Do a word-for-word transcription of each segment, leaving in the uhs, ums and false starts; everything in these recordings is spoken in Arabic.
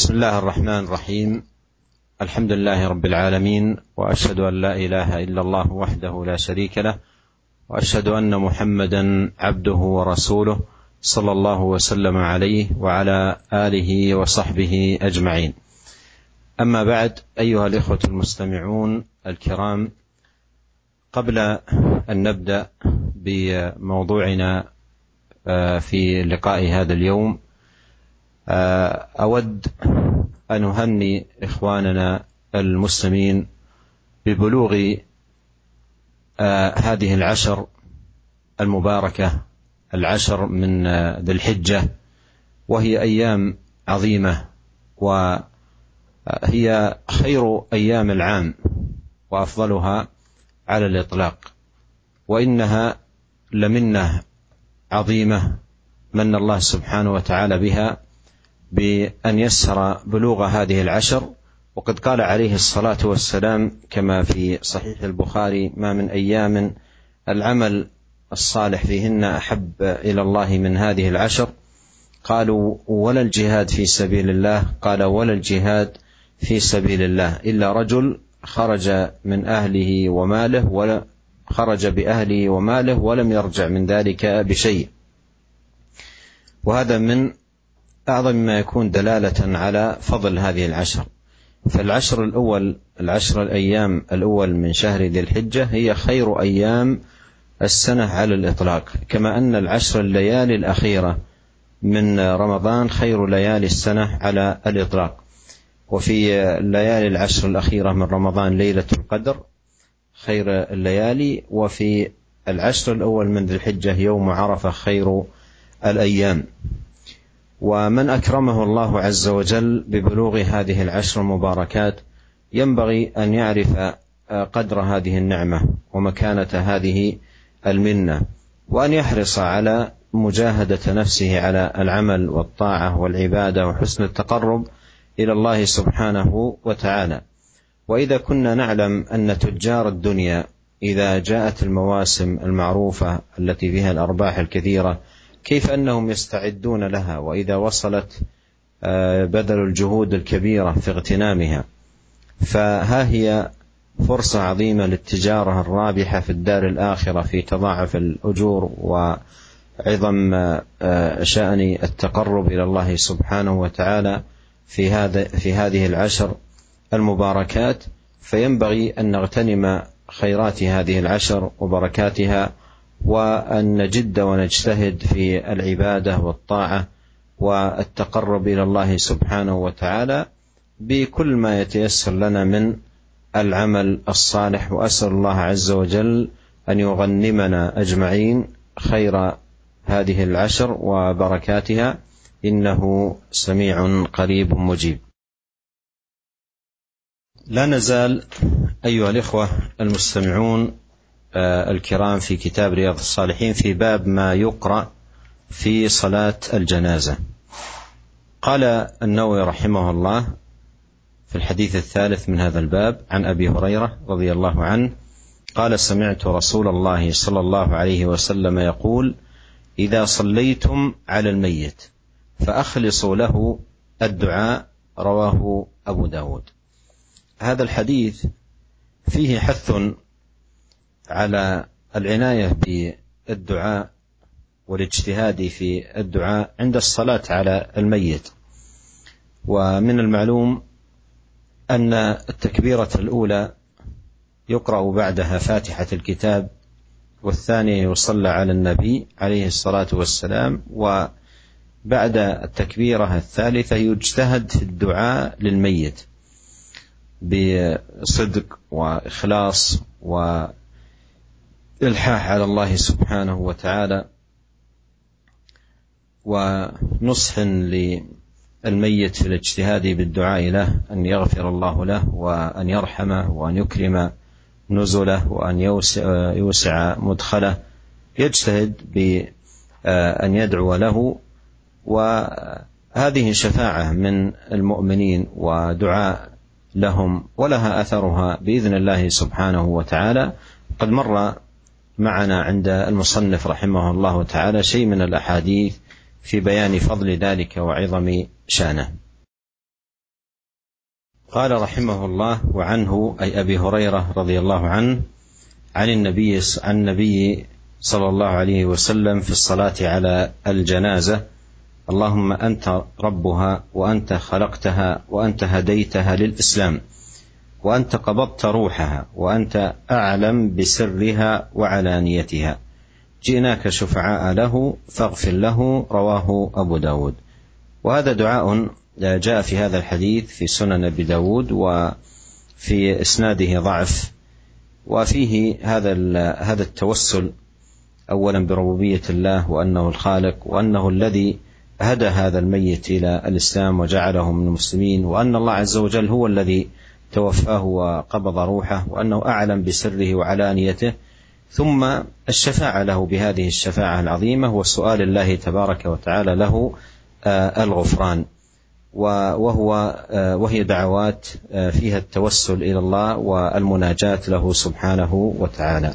بسم الله الرحمن الرحيم. الحمد لله رب العالمين، وأشهد أن لا إله إلا الله وحده لا شريك له، وأشهد أن محمدا عبده ورسوله صلى الله وسلم عليه وعلى آله وصحبه أجمعين. أما بعد، أيها الإخوة المستمعون الكرام، قبل أن نبدأ بموضوعنا في لقاء هذا اليوم، أود أن أهني إخواننا المسلمين ببلوغ هذه العشر المباركة، العشر من ذي الحجة، وهي أيام عظيمة، وهي خير أيام العام وأفضلها على الإطلاق، وإنها لمنة عظيمة من الله سبحانه وتعالى بها بأن يسر بلوغ هذه العشر. وقد قال عليه الصلاة والسلام كما في صحيح البخاري: ما من أيام العمل الصالح فيهن أحب إلى الله من هذه العشر. قالوا: ولا الجهاد في سبيل الله؟ قال: ولا الجهاد في سبيل الله إلا رجل خرج من أهله وماله ولا خرج بأهله وماله ولم يرجع من ذلك بشيء. وهذا من أعظم ما يكون دلالة على فضل هذه العشر. فالعشر الأول، العشر الأيام الأول من شهر ذي الحجة هي خير أيام السنة على الإطلاق، كما أن العشر الليالي الأخيرة من رمضان خير ليالي السنة على الإطلاق. وفي الليالي العشر الأخيرة من رمضان ليلة القدر خير الليالي، وفي العشر الأول من ذي الحجة يوم عرفة خير الأيام. ومن أكرمه الله عز وجل ببلوغ هذه العشر المباركات ينبغي أن يعرف قدر هذه النعمة ومكانة هذه المنة، وأن يحرص على مجاهدة نفسه على العمل والطاعة والعبادة وحسن التقرب إلى الله سبحانه وتعالى. وإذا كنا نعلم أن تجار الدنيا إذا جاءت المواسم المعروفة التي فيها الأرباح الكثيرة كيف أنهم يستعدون لها، وإذا وصلت بذلوا الجهود الكبيرة في اغتنامها، فها هي فرصة عظيمة للتجارة الرابحة في الدار الآخرة في تضاعف الأجور وعظم شأن التقرب إلى الله سبحانه وتعالى في هذا في هذه العشر المباركات. فينبغي أن نغتنم خيرات هذه العشر وبركاتها، وأن نجد ونجتهد في العبادة والطاعة والتقرب إلى الله سبحانه وتعالى بكل ما يتيسر لنا من العمل الصالح. وأسأل الله عز وجل أن يغنمنا أجمعين خير هذه العشر وبركاتها، إنه سميع قريب مجيب. لا نزال أيها الإخوة المستمعون الكرام في كتاب رياض الصالحين في باب ما يقرأ في صلاة الجنازة. قال النووي رحمه الله في الحديث الثالث من هذا الباب عن أبي هريرة رضي الله عنه قال: سمعت رسول الله صلى الله عليه وسلم يقول: إذا صليتم على الميت فأخلصوا له الدعاء. رواه أبو داود. هذا الحديث فيه حث على العناية بالدعاء والاجتهاد في الدعاء عند الصلاة على الميت. ومن المعلوم أن التكبيرة الأولى يقرأ بعدها فاتحة الكتاب، والثانية يصلى على النبي عليه الصلاة والسلام، وبعد التكبيرة الثالثة يجتهد في الدعاء للميت بصدق وإخلاص و الحاح على الله سبحانه وتعالى، ونصح للميت في الاجتهاد بالدعاء له أن يغفر الله له وأن يرحمه وأن يكرم نزله وأن يوسع مدخله. يجتهد بأن يدعو له، وهذه شفاعة من المؤمنين ودعاء لهم، ولها أثرها بإذن الله سبحانه وتعالى. قد مر معنا عند المصنف رحمه الله تعالى شيء من الأحاديث في بيان فضل ذلك وعظم شأنه. قال رحمه الله: وعنه أي أبي هريرة رضي الله عنه عن النبي عن النبي صلى الله عليه وسلم في الصلاة على الجنازة: اللهم أنت ربها وأنت خلقتها وأنت هديتها للإسلام وأنت قبضت روحها وأنت أعلم بسرها وعلانيتها، جئناك شفعاء له فاغفر له. رواه أبو داود. وهذا دعاء جاء في هذا الحديث في سنن أبي داود، وفي إسناده ضعف، وفيه هذا هذا التوسل أولا بربوبية الله وأنه الخالق، وأنه الذي هدى هذا الميت إلى الإسلام وجعله من المسلمين، وأن الله عز وجل هو الذي توفاه وقبض روحه، وأنه أعلم بسره وعلانيته، ثم الشفاعة له بهذه الشفاعة العظيمة، وسؤال الله تبارك وتعالى له الغفران، وهو وهي دعوات فيها التوسل إلى الله والمناجاة له سبحانه وتعالى.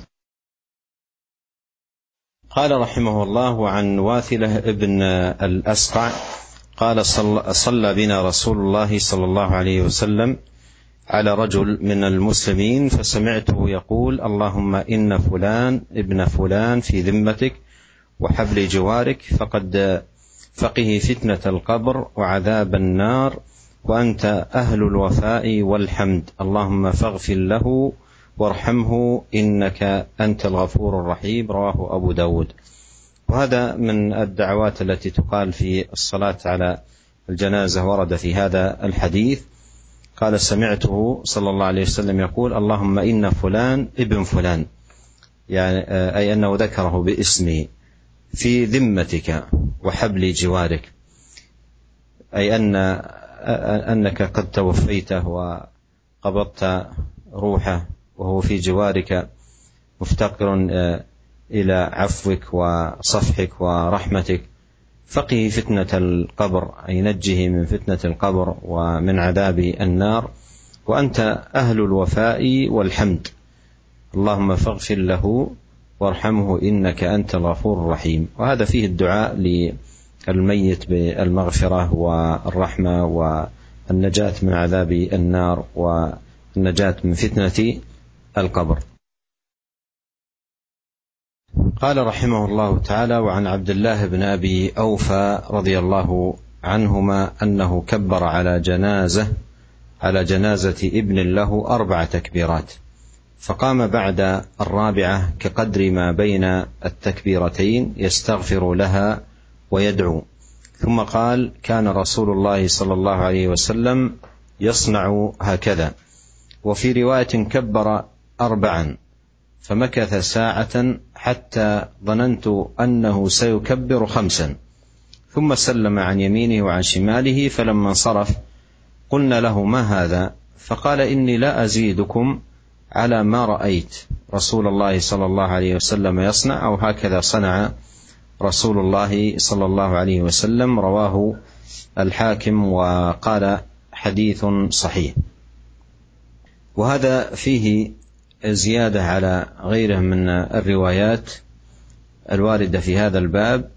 قال رحمه الله: عن واثلة ابن الأسقع قال: صلى بنا رسول الله صلى الله عليه وسلم على رجل من المسلمين فسمعته يقول: اللهم إن فلان ابن فلان في ذمتك وحبل جوارك، فقد فقه فتنة القبر وعذاب النار، وأنت أهل الوفاء والحمد، اللهم فاغفر له وارحمه إنك أنت الغفور الرحيم. رواه أبو داود. وهذا من الدعوات التي تقال في الصلاة على الجنازة، ورد في هذا الحديث. قال: سمعته صلى الله عليه وسلم يقول: اللهم إن فلان ابن فلان، يعني أي أنه ذكره باسمه، في ذمتك وحبل جوارك، أي أن أنك قد توفيته وقبضت روحه وهو في جوارك مفتقر إلى عفوك وصفحك ورحمتك، فقه فتنة القبر، أي نجه من فتنة القبر ومن عذاب النار، وأنت أهل الوفاء والحمد، اللهم فاغفر له وارحمه إنك أنت الغفور الرحيم. وهذا فيه الدعاء للميت بالمغفرة والرحمة والنجاة من عذاب النار والنجاة من فتنة القبر. قال رحمه الله تعالى: وعن عبد الله بن أبي أوفى رضي الله عنهما أنه كبر على جنازة على جنازة ابن له أربع تكبيرات، فقام بعد الرابعة كقدر ما بين التكبيرتين يستغفر لها ويدعو، ثم قال: كان رسول الله صلى الله عليه وسلم يصنع هكذا. وفي رواية: كبر أربعا فمكث ساعة حتى ظننت أنه سيكبر خمسا، ثم سلم عن يمينه وعن شماله، فلما انصرف قلنا له: ما هذا؟ فقال: إني لا أزيدكم على ما رأيت رسول الله صلى الله عليه وسلم يصنع، أو هكذا صنع رسول الله صلى الله عليه وسلم. رواه الحاكم وقال: حديث صحيح. وهذا فيه زيادة على غيره من الروايات الواردة في هذا الباب،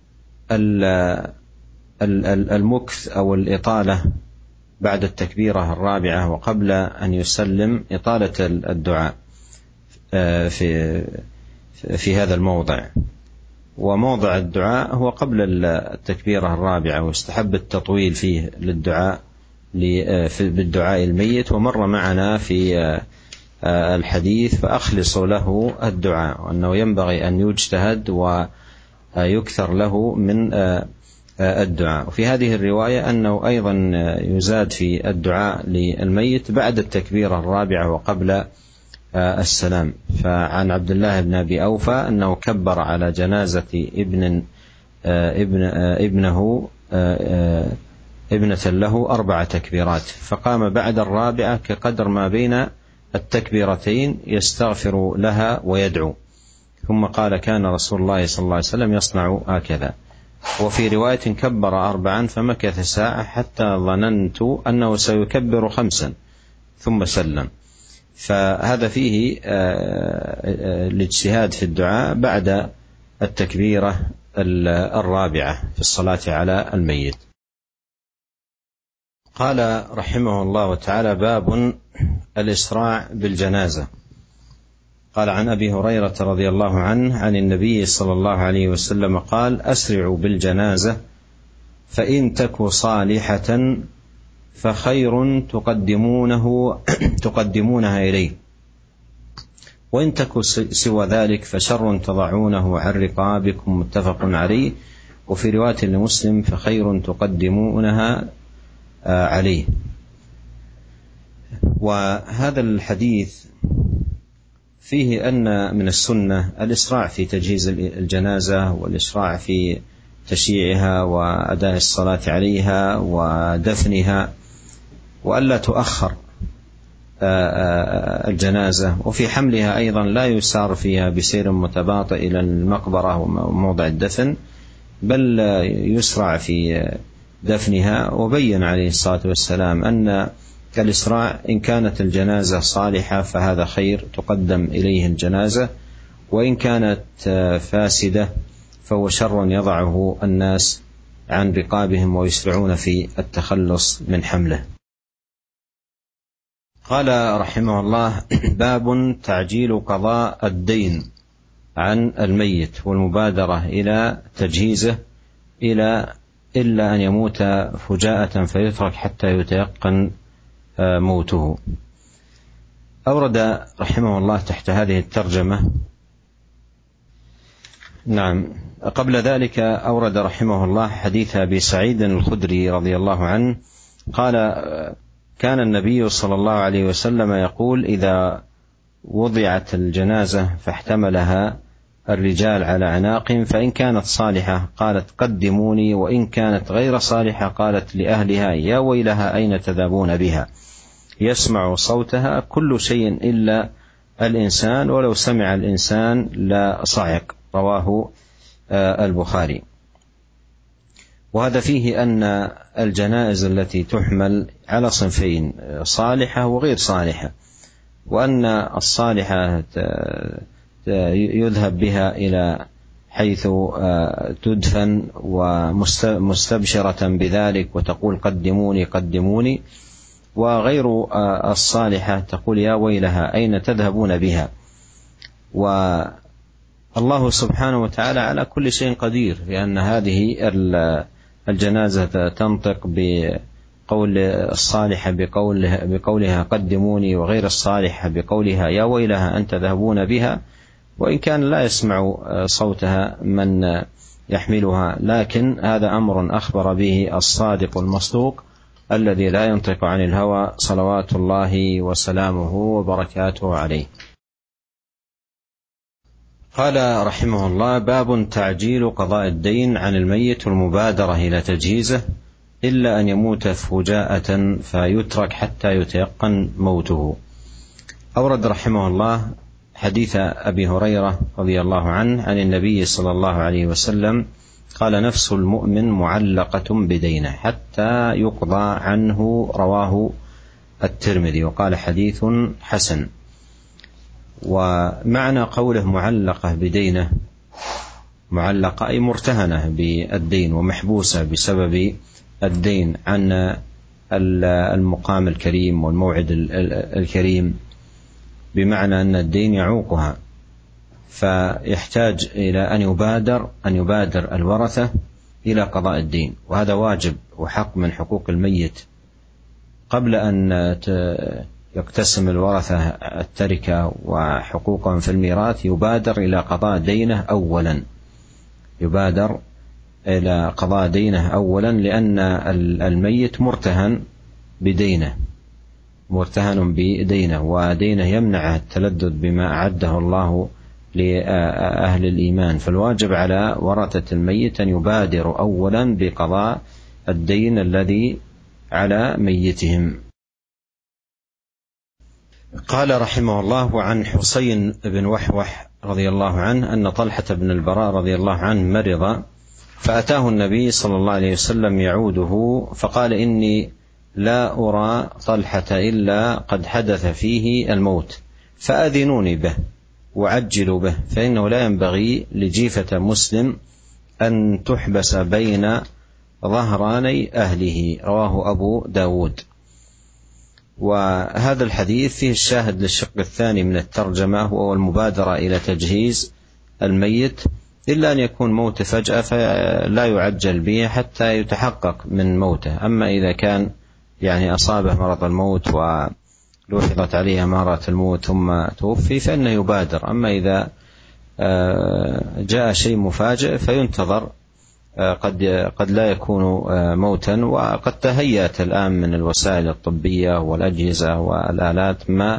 المكث أو الإطالة بعد التكبيرة الرابعة وقبل أن يسلم، إطالة الدعاء في في هذا الموضع. وموضع الدعاء هو قبل التكبيرة الرابعة، واستحب التطويل فيه للدعاء بالدعاء الميت. ومر معنا في الحديث: فأخلصوا له الدعاء، وأنه ينبغي أن يجتهد ويكثر له من الدعاء. وفي هذه الرواية أنه أيضا يزاد في الدعاء للميت بعد التكبيرة الرابعة وقبل السلام. فعن عبد الله بن أبي أوفى أنه كبر على جنازة ابن ابن ابنه ابنة له أربع تكبيرات، فقام بعد الرابعة كقدر ما بين التكبيرتين يستغفر لها ويدعو، ثم قال: كان رسول الله صلى الله عليه وسلم يصنع هكذا. وفي رواية: كبر أربعا فمكث ساعة حتى ظننت أنه سيكبر خمسا ثم سلم. فهذا فيه الاجتهاد في الدعاء بعد التكبيرة الرابعة في الصلاة على الميت. قال رحمه الله تعالى: باب الإسراع بالجنازة. قال: عن أبي هريرة رضي الله عنه عن النبي صلى الله عليه وسلم قال: أسرعوا بالجنازة فإن تك صالحة فخير تقدمونه تقدمونها إليه، وإن تك سوى ذلك فشر تضعونه عن رقابكم. متفق عليه. وفي رواية لمسلم: فخير تقدمونها عليه. وهذا الحديث فيه أن من السنة الإسراع في تجهيز الجنازة، والإسراع في تشييعها وأداء الصلاة عليها ودفنها، وألا تؤخر الجنازة. وفي حملها أيضا لا يسار فيها بسير متباطئ إلى المقبرة وموضع الدفن، بل يسرع في دفنها. وبين عليه الصلاة والسلام أن الإسراع إن كانت الجنازة صالحة فهذا خير، تقدم إليه الجنازة، وإن كانت فاسدة فهو شر يضعه الناس عن رقابهم ويسرعون في التخلص من حمله. قال رحمه الله: باب تعجيل قضاء الدين عن الميت والمبادرة إلى تجهيزه إلى إلا أن يموت فجاءة فيترك حتى يتيقن موته. أورد رحمه الله تحت هذه الترجمة نعم قبل ذلك أورد رحمه الله حديث أبي سعيد الخدري رضي الله عنه قال: كان النبي صلى الله عليه وسلم يقول: إذا وضعت الجنازة فاحتملها الرجال على عناق، فإن كانت صالحة قالت: قدموني، وإن كانت غير صالحة قالت لأهلها: يا ويلها أين تذهبون بها؟ يسمع صوتها كل شيء إلا الإنسان، ولو سمع الإنسان لا صعق. رواه البخاري. وهذا فيه أن الجنائز التي تحمل على صنفين: صالحة وغير صالحة، وأن الصالحة يذهب بها إلى حيث تدفن ومستبشرة بذلك وتقول: قدموني قدموني، وغير الصالحة تقول: يا ويلها أين تذهبون بها؟ والله سبحانه وتعالى على كل شيء قدير، لأن هذه الجنازة تنطق بقول الصالحة بقولها, بقولها قدموني، وغير الصالحة بقولها: يا ويلها أن تذهبون بها، وإن كان لا يسمع صوتها من يحملها، لكن هذا أمر أخبر به الصادق المصدوق الذي لا ينطق عن الهوى صلوات الله وسلامه وبركاته عليه. قال رحمه الله: باب تعجيل قضاء الدين عن الميت والمبادرة إلى تجهيزه إلا أن يموت فجاءة فيترك حتى يتيقن موته. أورد رحمه الله حديث أبي هريرة رضي الله عنه عن النبي صلى الله عليه وسلم قال: نفس المؤمن معلقة بدينه حتى يقضى عنه. رواه الترمذي، وقال: حديث حسن. ومعنى قوله معلقة بدينه، معلقة أي مرتهنة بالدين ومحبوسة بسبب الدين عن المقام الكريم والموعد الكريم، بمعنى أن الدين يعوقها، فيحتاج إلى أن يبادر أن يبادر الورثة إلى قضاء الدين، وهذا واجب وحق من حقوق الميت. قبل أن يقتسم الورثة التركة وحقوقهم في الميراث يبادر إلى قضاء دينه أولا يبادر إلى قضاء دينه أولا لأن الميت مرتهن بدينه مرتهن بدينه ودينه يمنع التلذذ بما أعده الله لأهل الإيمان، فالواجب على ورثة الميت أن يبادروا أولا بقضاء الدين الذي على ميتهم. قال رحمه الله: عن حسين بن وحوح رضي الله عنه أن طلحة بن البراء رضي الله عنه مرض، فأتاه النبي صلى الله عليه وسلم يعوده، فقال: إني لا أرى طلحة إلا قد حدث فيه الموت، فأذنوني به وعجلوا به، فإنه لا ينبغي لجيفة مسلم أن تحبس بين ظهراني أهله، رواه أبو داود. وهذا الحديث فيه الشاهد للشق الثاني من الترجمة، وهو المبادرة إلى تجهيز الميت، إلا أن يكون موت فجأة فلا يعجل به حتى يتحقق من موته. أما إذا كان يعني أصابه مرض الموت ولوحظت عليه أمارات الموت ثم توفي فإنه يبادر. أما إذا جاء شيء مفاجئ فينتظر، قد قد لا يكون موتا، وقد تهيأت الآن من الوسائل الطبية والأجهزة والآلات ما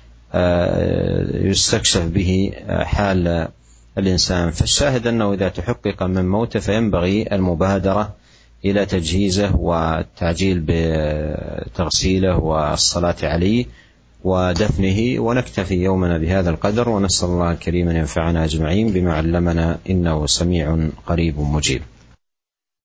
يستكشف به حال الإنسان. فالشاهد أنه إذا تحقق من موته فينبغي المبادرة إلى تجهيزه والتعجيل بتغسيله والصلاة عليه ودفنه. ونكتفي يومنا بهذا القدر، ونسأل الله الكريم أن ينفعنا أجمعين بما علمنا، إنه سميع قريب مجيب.